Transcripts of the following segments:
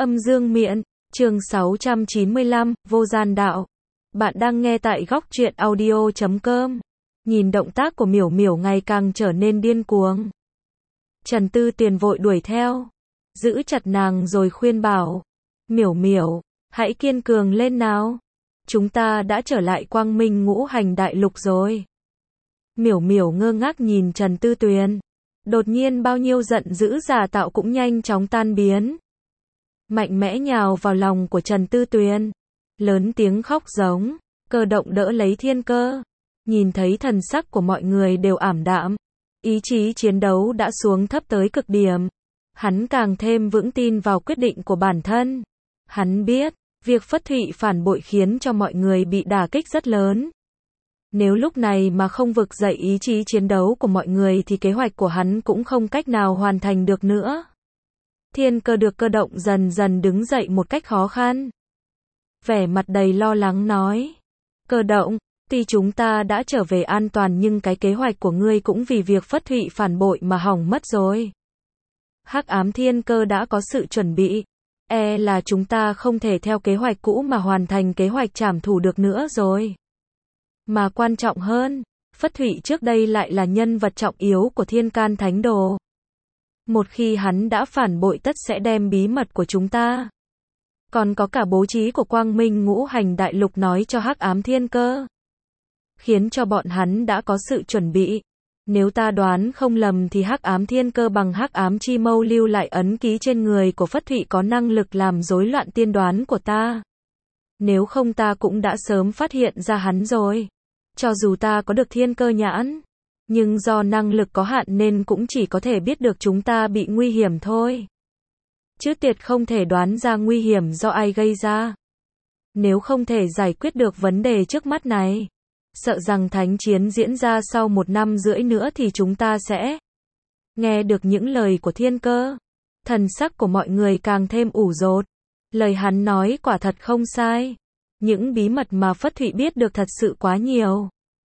Âm dương miện, chương 695, vô gian đạo. Bạn đang nghe tại góc truyện audio.com. Nhìn động tác của Miểu Miểu ngày càng trở nên điên cuồng. Trần Tư Tuyền vội đuổi theo, giữ chặt nàng rồi khuyên bảo. Miểu Miểu, hãy kiên cường lên nào. Chúng ta đã trở lại quang minh ngũ hành đại lục rồi. Miểu Miểu ngơ ngác nhìn Trần Tư Tuyền. Đột nhiên bao nhiêu giận dữ giả tạo cũng nhanh chóng tan biến. Mạnh mẽ nhào vào lòng của Trần Tư Tuyền. Lớn tiếng khóc giống. Cơ động đỡ lấy Thiên Cơ. Nhìn thấy thần sắc của mọi người đều ảm đạm. Ý chí chiến đấu đã xuống thấp tới cực điểm. Hắn càng thêm vững tin vào quyết định của bản thân. Hắn biết, việc Phất Thụy phản bội khiến cho mọi người bị đả kích rất lớn. Nếu lúc này mà không vực dậy ý chí chiến đấu của mọi người thì kế hoạch của hắn cũng không cách nào hoàn thành được nữa. Thiên Cơ được Cơ động dần dần đứng dậy một cách khó khăn. Vẻ mặt đầy lo lắng nói. Cơ động, tuy chúng ta đã trở về an toàn nhưng cái kế hoạch của ngươi cũng vì việc Phất Thụy phản bội mà hỏng mất rồi. Hắc ám Thiên Cơ đã có sự chuẩn bị. E là chúng ta không thể theo kế hoạch cũ mà hoàn thành kế hoạch trảm thủ được nữa rồi. Mà quan trọng hơn, Phất Thụy trước đây lại là nhân vật trọng yếu của Thiên Can Thánh Đồ. Một khi hắn đã phản bội tất sẽ đem bí mật của chúng ta. Còn có cả bố trí của quang minh ngũ hành đại lục nói cho Hắc ám Thiên Cơ. Khiến cho bọn hắn đã có sự chuẩn bị. Nếu ta đoán không lầm thì Hắc ám Thiên Cơ bằng Hắc ám chi mâu lưu lại ấn ký trên người của Phất Thụy có năng lực làm rối loạn tiên đoán của ta. Nếu không ta cũng đã sớm phát hiện ra hắn rồi. Cho dù ta có được Thiên Cơ nhãn, nhưng do năng lực có hạn nên cũng chỉ có thể biết được chúng ta bị nguy hiểm thôi. Chứ tuyệt không thể đoán ra nguy hiểm do ai gây ra. Nếu không thể giải quyết được vấn đề trước mắt này, sợ rằng thánh chiến diễn ra sau 1 năm rưỡi nữa thì chúng ta sẽ nghe được những lời của Thiên Cơ. Thần sắc của mọi người càng thêm ủ rột. Lời hắn nói quả thật không sai. Những bí mật mà Phất Thụy biết được thật sự quá nhiều.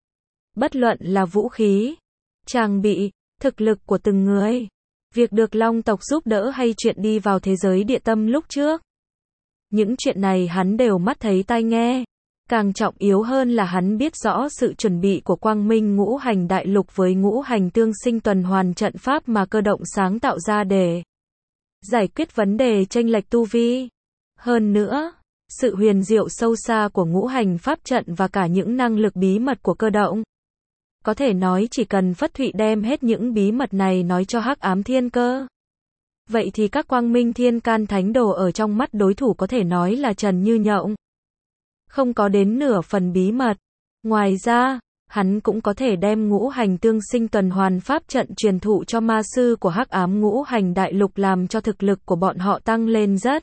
Bất luận là vũ khí, trang bị, thực lực của từng người, việc được Long tộc giúp đỡ hay chuyện đi vào thế giới địa tâm lúc trước. Những chuyện này hắn đều mắt thấy tai nghe. Càng trọng yếu hơn là hắn biết rõ sự chuẩn bị của quang minh ngũ hành đại lục với ngũ hành tương sinh tuần hoàn trận pháp mà Cơ động sáng tạo ra để giải quyết vấn đề chênh lệch tu vi. Hơn nữa, sự huyền diệu sâu xa của ngũ hành pháp trận và cả những năng lực bí mật của Cơ động. Có thể nói chỉ cần Phất Thụy đem hết những bí mật này nói cho Hắc ám Thiên Cơ. Vậy thì các quang minh thiên can thánh đồ ở trong mắt đối thủ có thể nói là trần như nhộng. Không có đến nửa phần bí mật. Ngoài ra, hắn cũng có thể đem ngũ hành tương sinh tuần hoàn pháp trận truyền thụ cho ma sư của Hắc ám ngũ hành đại lục làm cho thực lực của bọn họ tăng lên rất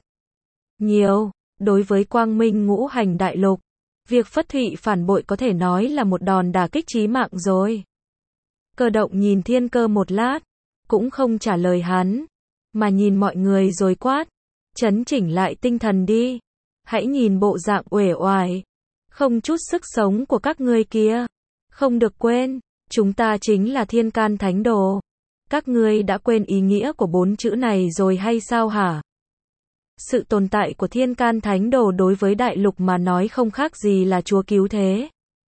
nhiều. Đối với quang minh ngũ hành đại lục, việc Phất Thụy phản bội có thể nói là một đòn đả kích chí mạng rồi. Cơ động nhìn Thiên Cơ một lát, cũng không trả lời hắn, mà nhìn mọi người rồi quát. Chấn chỉnh lại tinh thần đi. Hãy nhìn bộ dạng uể oải, không chút sức sống của các ngươi kia. Không được quên, chúng ta chính là Thiên Can Thánh Đồ. Các ngươi đã quên ý nghĩa của 4 chữ này rồi hay sao hả? Sự tồn tại của Thiên Can Thánh Đồ đối với đại lục mà nói không khác gì là Chúa cứu thế.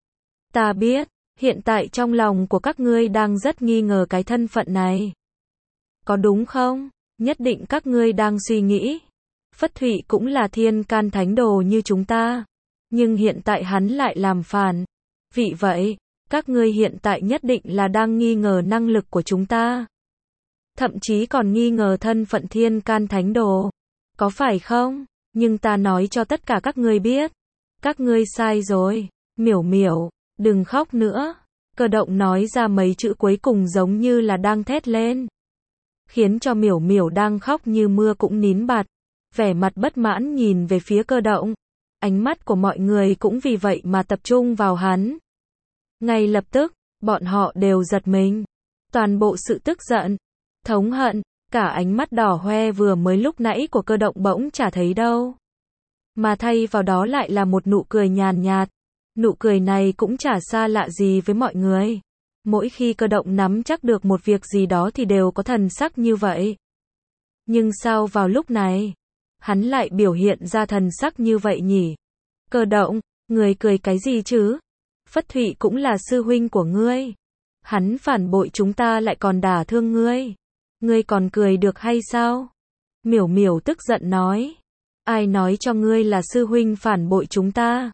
Ta biết, hiện tại trong lòng của các ngươi đang rất nghi ngờ cái thân phận này. Có đúng không? Nhất định các ngươi đang suy nghĩ. Phất Thụy cũng là Thiên Can Thánh Đồ như chúng ta. Nhưng hiện tại hắn lại làm phản. Vì vậy, các ngươi hiện tại nhất định là đang nghi ngờ năng lực của chúng ta. Thậm chí còn nghi ngờ thân phận Thiên Can Thánh Đồ. Có phải không? Nhưng ta nói cho tất cả các ngươi biết. Các ngươi sai rồi. Miểu Miểu, đừng khóc nữa. Cơ động nói ra mấy chữ cuối cùng giống như là đang thét lên. Khiến cho Miểu Miểu đang khóc như mưa cũng nín bặt. Vẻ mặt bất mãn nhìn về phía Cơ động. Ánh mắt của mọi người cũng vì vậy mà tập trung vào hắn. Ngay lập tức, bọn họ đều giật mình. Toàn bộ sự tức giận, thống hận, cả ánh mắt đỏ hoe vừa mới lúc nãy của Cơ động bỗng chả thấy đâu. Mà thay vào đó lại là một nụ cười nhàn nhạt. Nụ cười này cũng chả xa lạ gì với mọi người. Mỗi khi Cơ động nắm chắc được một việc gì đó thì đều có thần sắc như vậy. Nhưng sao vào lúc này, hắn lại biểu hiện ra thần sắc như vậy nhỉ? Cơ động, người cười cái gì chứ? Phất Thụy cũng là sư huynh của ngươi. Hắn phản bội chúng ta lại còn đả thương ngươi. Ngươi còn cười được hay sao? Miểu Miểu tức giận nói. Ai nói cho ngươi là sư huynh phản bội chúng ta?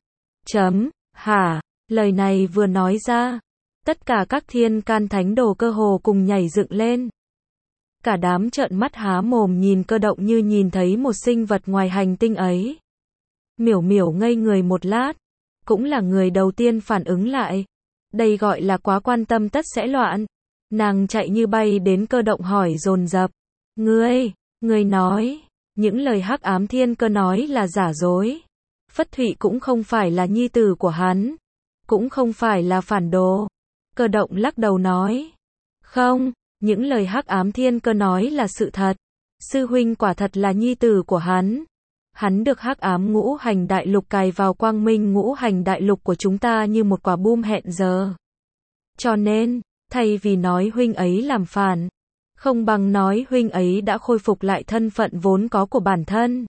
Hả? Lời này vừa nói ra, tất cả các thiên can thánh đồ cơ hồ cùng nhảy dựng lên. Cả đám trợn mắt há mồm nhìn Cơ động như nhìn thấy một sinh vật ngoài hành tinh ấy. Miểu Miểu ngây người một lát, cũng là người đầu tiên phản ứng lại. Đây gọi là quá quan tâm tất sẽ loạn. Nàng chạy như bay đến Cơ động hỏi dồn dập. Ngươi nói, những lời Hắc Ám Thiên Cơ nói là giả dối. Phất Thụy cũng không phải là nhi tử của hắn, cũng không phải là phản đồ. Cơ động lắc đầu nói. Không, những lời Hắc Ám Thiên Cơ nói là sự thật. Sư huynh quả thật là nhi tử của hắn. Hắn được Hắc Ám Ngũ Hành Đại Lục cài vào Quang Minh Ngũ Hành Đại Lục của chúng ta như một quả bom hẹn giờ. Cho nên, thay vì nói huynh ấy làm phản, không bằng nói huynh ấy đã khôi phục lại thân phận vốn có của bản thân.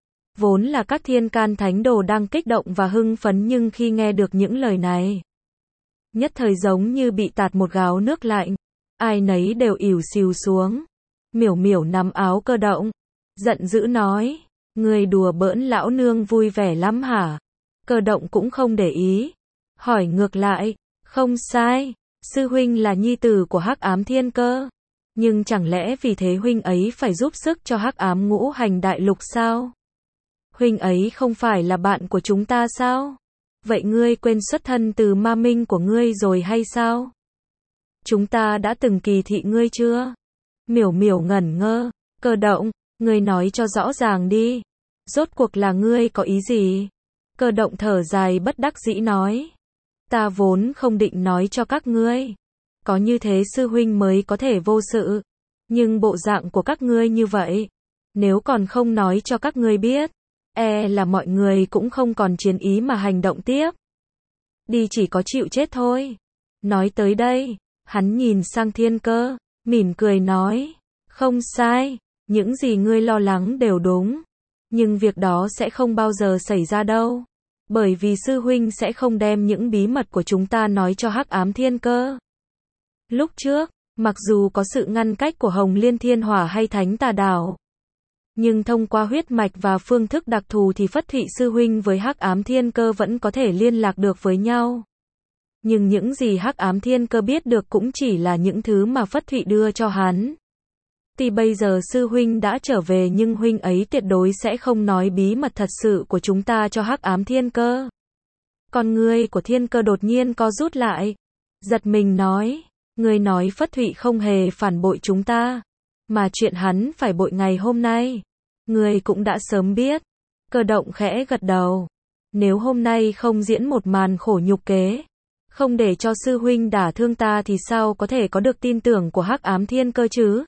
Vốn là các thiên can thánh đồ đang kích động và hưng phấn, nhưng khi nghe được những lời này, nhất thời giống như bị tạt một gáo nước lạnh, ai nấy đều ỉu xìu xuống. Miểu Miểu nắm áo Cơ động, giận dữ nói, ngươi đùa bỡn lão nương vui vẻ lắm hả? Cơ động cũng không để ý, hỏi ngược lại, không sai, sư huynh là nhi tử của Hắc Ám Thiên Cơ, nhưng chẳng lẽ vì thế huynh ấy phải giúp sức cho Hắc Ám Ngũ Hành Đại Lục sao? Huynh ấy không phải là bạn của chúng ta sao? Vậy ngươi quên xuất thân từ ma minh của ngươi rồi hay sao? Chúng ta đã từng kỳ thị ngươi chưa? Miểu Miểu ngẩn ngơ. Cơ động, ngươi nói cho rõ ràng đi. Rốt cuộc là ngươi có ý gì? Cơ động thở dài bất đắc dĩ nói. Ta vốn không định nói cho các ngươi. Có như thế sư huynh mới có thể vô sự. Nhưng bộ dạng của các ngươi như vậy, nếu còn không nói cho các ngươi biết, là mọi người cũng không còn chiến ý mà hành động tiếp. Đi chỉ có chịu chết thôi. Nói tới đây, hắn nhìn sang Thiên Cơ, mỉm cười nói, không sai, những gì ngươi lo lắng đều đúng. Nhưng việc đó sẽ không bao giờ xảy ra đâu. Bởi vì sư huynh sẽ không đem những bí mật của chúng ta nói cho Hắc Ám Thiên Cơ. Lúc trước, mặc dù có sự ngăn cách của Hồng Liên Thiên Hỏa hay Thánh Tà Đảo, nhưng thông qua huyết mạch và phương thức đặc thù thì Phất Thụy sư huynh với Hắc Ám Thiên Cơ vẫn có thể liên lạc được với nhau. Nhưng những gì Hắc Ám Thiên Cơ biết được cũng chỉ là những thứ mà Phất Thụy đưa cho hắn. Tuy bây giờ sư huynh đã trở về nhưng huynh ấy tuyệt đối sẽ không nói bí mật thật sự của chúng ta cho Hắc Ám Thiên Cơ. Con ngươi của Thiên Cơ đột nhiên co rút lại, giật mình nói, ngươi nói Phất Thụy không hề phản bội chúng ta, mà chuyện hắn phải bội ngày hôm nay, ngươi cũng đã sớm biết. Cơ động khẽ gật đầu. Nếu hôm nay không diễn một màn khổ nhục kế, không để cho sư huynh đả thương ta thì sao có thể có được tin tưởng của Hắc Ám Thiên Cơ chứ?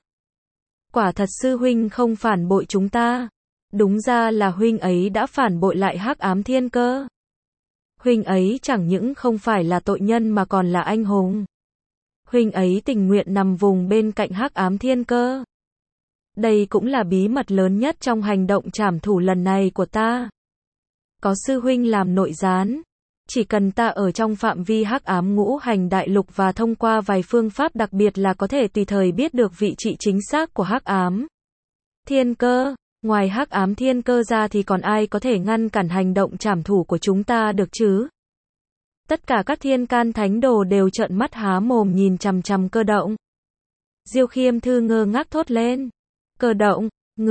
Quả thật sư huynh không phản bội chúng ta. Đúng ra là huynh ấy đã phản bội lại Hắc Ám Thiên Cơ. Huynh ấy chẳng những không phải là tội nhân mà còn là anh hùng. Huynh ấy tình nguyện nằm vùng bên cạnh Hắc Ám Thiên Cơ. Đây cũng là bí mật lớn nhất trong hành động trảm thủ lần này của ta. Có sư huynh làm nội gián, chỉ cần ta ở trong phạm vi Hắc Ám Ngũ Hành Đại Lục và thông qua vài phương pháp đặc biệt là có thể tùy thời biết được vị trí chính xác của Hắc Ám Thiên Cơ. Ngoài Hắc Ám Thiên Cơ ra thì còn ai có thể ngăn cản hành động trảm thủ của chúng ta được chứ? Tất cả các thiên can thánh đồ đều trợn mắt há mồm nhìn chằm chằm Cơ động. Diêu Khiêm Thư ngơ ngác thốt lên. Cơ động,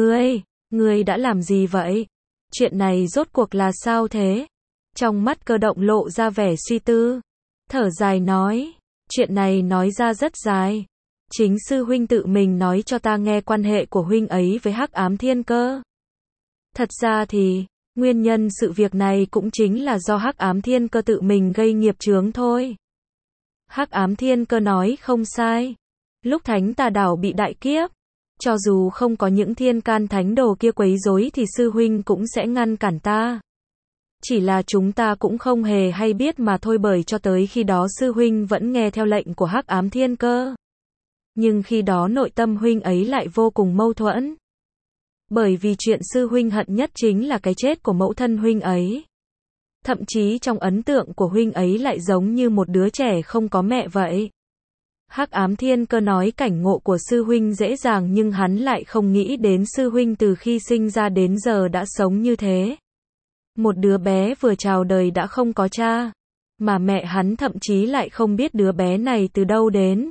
ngươi đã làm gì vậy? Chuyện này rốt cuộc là sao thế? Trong mắt Cơ động lộ ra vẻ suy tư. Thở dài nói, chuyện này nói ra rất dài. Chính sư huynh tự mình nói cho ta nghe quan hệ của huynh ấy với Hắc Ám Thiên Cơ. Thật ra thì, nguyên nhân sự việc này cũng chính là do Hắc Ám Thiên Cơ tự mình gây nghiệp chướng thôi. Hắc Ám Thiên Cơ nói không sai. Lúc Thánh Tà Đảo bị đại kiếp, cho dù không có những thiên can thánh đồ kia quấy rối thì sư huynh cũng sẽ ngăn cản ta. Chỉ là chúng ta cũng không hề hay biết mà thôi, bởi cho tới khi đó sư huynh vẫn nghe theo lệnh của Hắc Ám Thiên Cơ. Nhưng khi đó nội tâm huynh ấy lại vô cùng mâu thuẫn. Bởi vì chuyện sư huynh hận nhất chính là cái chết của mẫu thân huynh ấy. Thậm chí trong ấn tượng của huynh ấy lại giống như một đứa trẻ không có mẹ vậy. Hắc Ám Thiên Cơ nói cảnh ngộ của sư huynh dễ dàng nhưng hắn lại không nghĩ đến sư huynh từ khi sinh ra đến giờ đã sống như thế. Một đứa bé vừa chào đời đã không có cha, mà mẹ hắn thậm chí lại không biết đứa bé này từ đâu đến.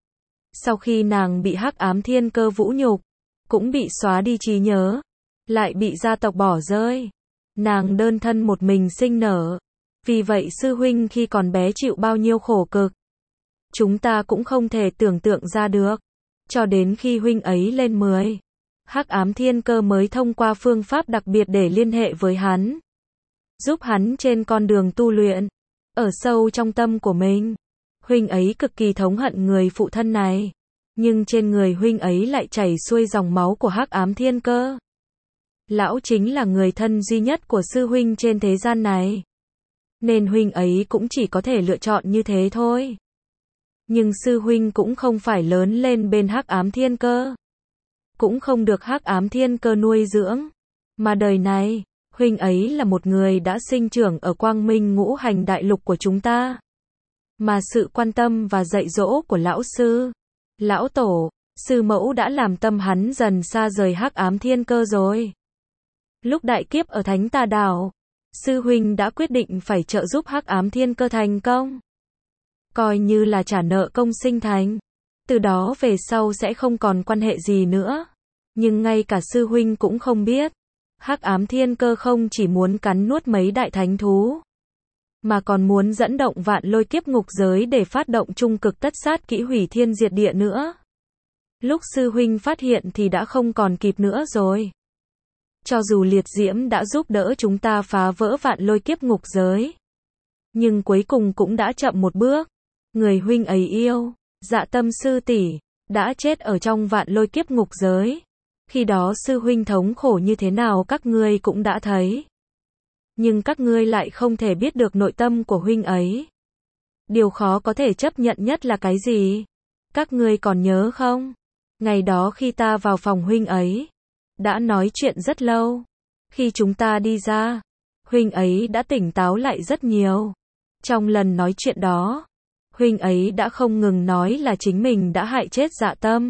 Sau khi nàng bị Hắc Ám Thiên Cơ vũ nhục, cũng bị xóa đi trí nhớ, lại bị gia tộc bỏ rơi. Nàng đơn thân một mình sinh nở. Vì vậy sư huynh khi còn bé chịu bao nhiêu khổ cực, chúng ta cũng không thể tưởng tượng ra được. Cho đến khi huynh ấy lên 10, Hắc Ám Thiên Cơ mới thông qua phương pháp đặc biệt để liên hệ với hắn, giúp hắn trên con đường tu luyện. Ở sâu trong tâm của mình, huynh ấy cực kỳ thống hận người phụ thân này, nhưng trên người huynh ấy lại chảy xuôi dòng máu của Hắc Ám Thiên Cơ. Lão chính là người thân duy nhất của sư huynh trên thế gian này, nên huynh ấy cũng chỉ có thể lựa chọn như thế thôi. Nhưng sư huynh cũng không phải lớn lên bên Hắc Ám Thiên Cơ, cũng không được Hắc Ám Thiên Cơ nuôi dưỡng, mà đời này, huynh ấy là một người đã sinh trưởng ở Quang Minh Ngũ Hành Đại Lục của chúng ta. Mà sự quan tâm và dạy dỗ của lão sư, lão tổ, sư mẫu đã làm tâm hắn dần xa rời Hắc Ám Thiên Cơ rồi. Lúc đại kiếp ở Thánh Tà Đảo, sư huynh đã quyết định phải trợ giúp Hắc Ám Thiên Cơ thành công, coi như là trả nợ công sinh thành. Từ đó về sau sẽ không còn quan hệ gì nữa. Nhưng ngay cả sư huynh cũng không biết, Hắc Ám Thiên Cơ không chỉ muốn cắn nuốt mấy đại thánh thú, mà còn muốn dẫn động vạn lôi kiếp ngục giới để phát động trung cực tất sát kỹ hủy thiên diệt địa nữa. Lúc sư huynh phát hiện thì đã không còn kịp nữa rồi. Cho dù liệt diễm đã giúp đỡ chúng ta phá vỡ vạn lôi kiếp ngục giới, nhưng cuối cùng cũng đã chậm một bước. Người huynh ấy yêu, Dạ Tâm sư tỷ, đã chết ở trong vạn lôi kiếp ngục giới. Khi đó sư huynh thống khổ như thế nào các ngươi cũng đã thấy. Nhưng các ngươi lại không thể biết được nội tâm của huynh ấy. Điều khó có thể chấp nhận nhất là cái gì? Các ngươi còn nhớ không? Ngày đó khi ta vào phòng huynh ấy, đã nói chuyện rất lâu. Khi chúng ta đi ra, huynh ấy đã tỉnh táo lại rất nhiều. Trong lần nói chuyện đó, huynh ấy đã không ngừng nói là chính mình đã hại chết Dạ Tâm.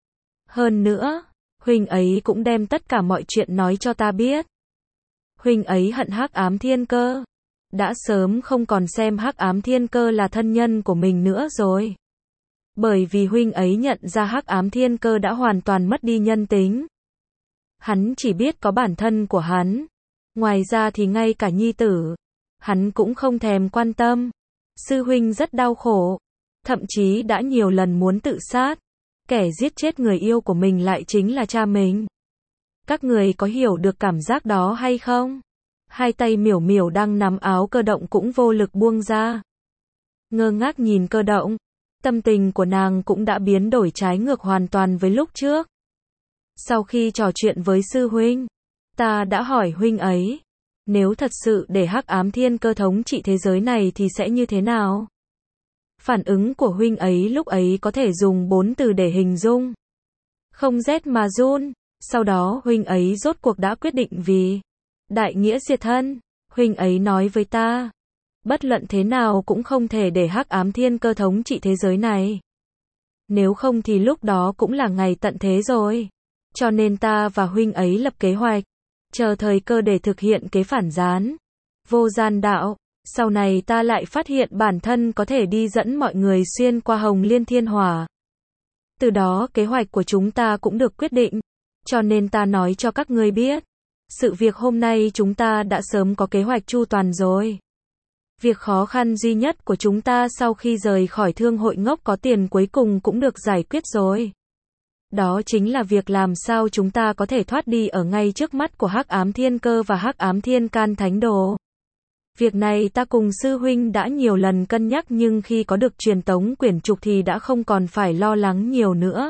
Hơn nữa, huynh ấy cũng đem tất cả mọi chuyện nói cho ta biết. Huynh ấy hận Hắc Ám Thiên Cơ, đã sớm không còn xem Hắc Ám Thiên Cơ là thân nhân của mình nữa rồi. Bởi vì huynh ấy nhận ra Hắc Ám Thiên Cơ đã hoàn toàn mất đi nhân tính. Hắn chỉ biết có bản thân của hắn, ngoài ra thì ngay cả nhi tử, hắn cũng không thèm quan tâm. Sư huynh rất đau khổ, thậm chí đã nhiều lần muốn tự sát. Kẻ giết chết người yêu của mình lại chính là cha mình. Các người có hiểu được cảm giác đó hay không? Hai tay Miểu Miểu đang nắm áo Cơ Động cũng vô lực buông ra. Ngơ ngác nhìn Cơ Động, tâm tình của nàng cũng đã biến đổi trái ngược hoàn toàn với lúc trước. Sau khi trò chuyện với sư huynh, ta đã hỏi huynh ấy, nếu thật sự để Hắc Ám Thiên Cơ thống trị thế giới này thì sẽ như thế nào? Phản ứng của huynh ấy lúc ấy có thể dùng 4 từ để hình dung. Không rét mà run. Sau đó huynh ấy rốt cuộc đã quyết định vì đại nghĩa diệt thân. Huynh ấy nói với ta, bất luận thế nào cũng không thể để Hắc Ám Thiên Cơ thống trị thế giới này. Nếu không thì lúc đó cũng là ngày tận thế rồi. Cho nên ta và huynh ấy lập kế hoạch, chờ thời cơ để thực hiện kế phản gián, vô gian đạo. Sau này ta lại phát hiện bản thân có thể đi dẫn mọi người xuyên qua Hồng Liên Thiên Hỏa. Từ đó kế hoạch của chúng ta cũng được quyết định. Cho nên ta nói cho các ngươi biết, sự việc hôm nay chúng ta đã sớm có kế hoạch chu toàn rồi. Việc khó khăn duy nhất của chúng ta sau khi rời khỏi Thương hội ngốc có tiền cuối cùng cũng được giải quyết rồi. Đó chính là việc làm sao chúng ta có thể thoát đi ở ngay trước mắt của Hắc Ám Thiên Cơ và Hắc Ám Thiên Can Thánh Đồ. Việc này ta cùng sư huynh đã nhiều lần cân nhắc nhưng khi có được truyền tống quyển trục thì đã không còn phải lo lắng nhiều nữa.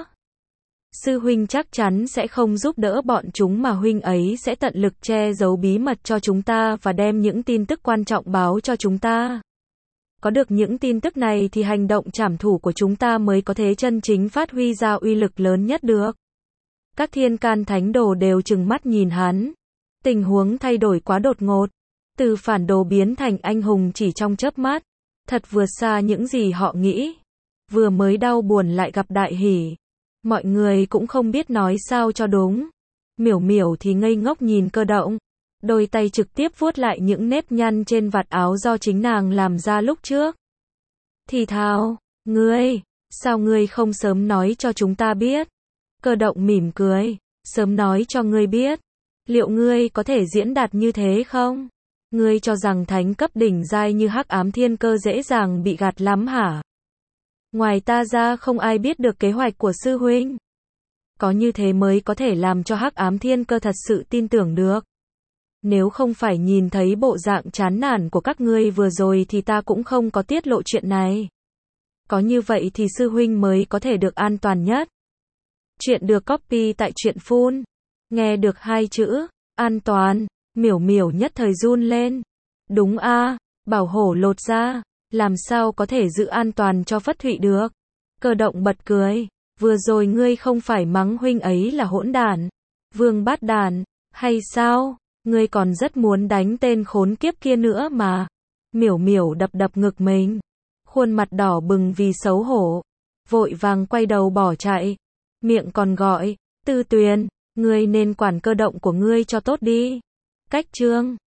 Sư huynh chắc chắn sẽ không giúp đỡ bọn chúng mà huynh ấy sẽ tận lực che giấu bí mật cho chúng ta và đem những tin tức quan trọng báo cho chúng ta. Có được những tin tức này thì hành động trảm thủ của chúng ta mới có thể chân chính phát huy ra uy lực lớn nhất được. Các thiên can thánh đồ đều trừng mắt nhìn hắn. Tình huống thay đổi quá đột ngột. Từ phản đồ biến thành anh hùng chỉ trong chớp mắt. Thật vượt xa những gì họ nghĩ. Vừa mới đau buồn lại gặp đại hỷ. Mọi người cũng không biết nói sao cho đúng. Miểu miểu thì ngây ngốc nhìn Cơ Động. Đôi tay trực tiếp vuốt lại những nếp nhăn trên vạt áo do chính nàng làm ra lúc trước. Thì thào, ngươi, sao ngươi không sớm nói cho chúng ta biết? Cơ Động mỉm cười, sớm nói cho ngươi biết. Liệu ngươi có thể diễn đạt như thế không? Ngươi cho rằng thánh cấp đỉnh giai như Hắc Ám Thiên Cơ dễ dàng bị gạt lắm hả? Ngoài ta ra không ai biết được kế hoạch của sư huynh. Có như thế mới có thể làm cho Hắc Ám Thiên Cơ thật sự tin tưởng được. Nếu không phải nhìn thấy bộ dạng chán nản của các ngươi vừa rồi thì ta cũng không có tiết lộ chuyện này. Có như vậy thì sư huynh mới có thể được an toàn nhất. Chuyện được copy tại truyện phun. Nghe được hai chữ, an toàn, miểu miểu nhất thời run lên. Đúng a, bảo hổ lột ra, làm sao có thể giữ an toàn cho Phất Thụy được. Cơ Động bật cười, vừa rồi ngươi không phải mắng huynh ấy là hỗn đản, vương bát đản, hay sao? Ngươi còn rất muốn đánh tên khốn kiếp kia nữa mà. Miểu miểu đập đập ngực mình, khuôn mặt đỏ bừng vì xấu hổ, vội vàng quay đầu bỏ chạy, miệng còn gọi, Tư Tuyền, ngươi nên quản Cơ Động của ngươi cho tốt đi. Cách chương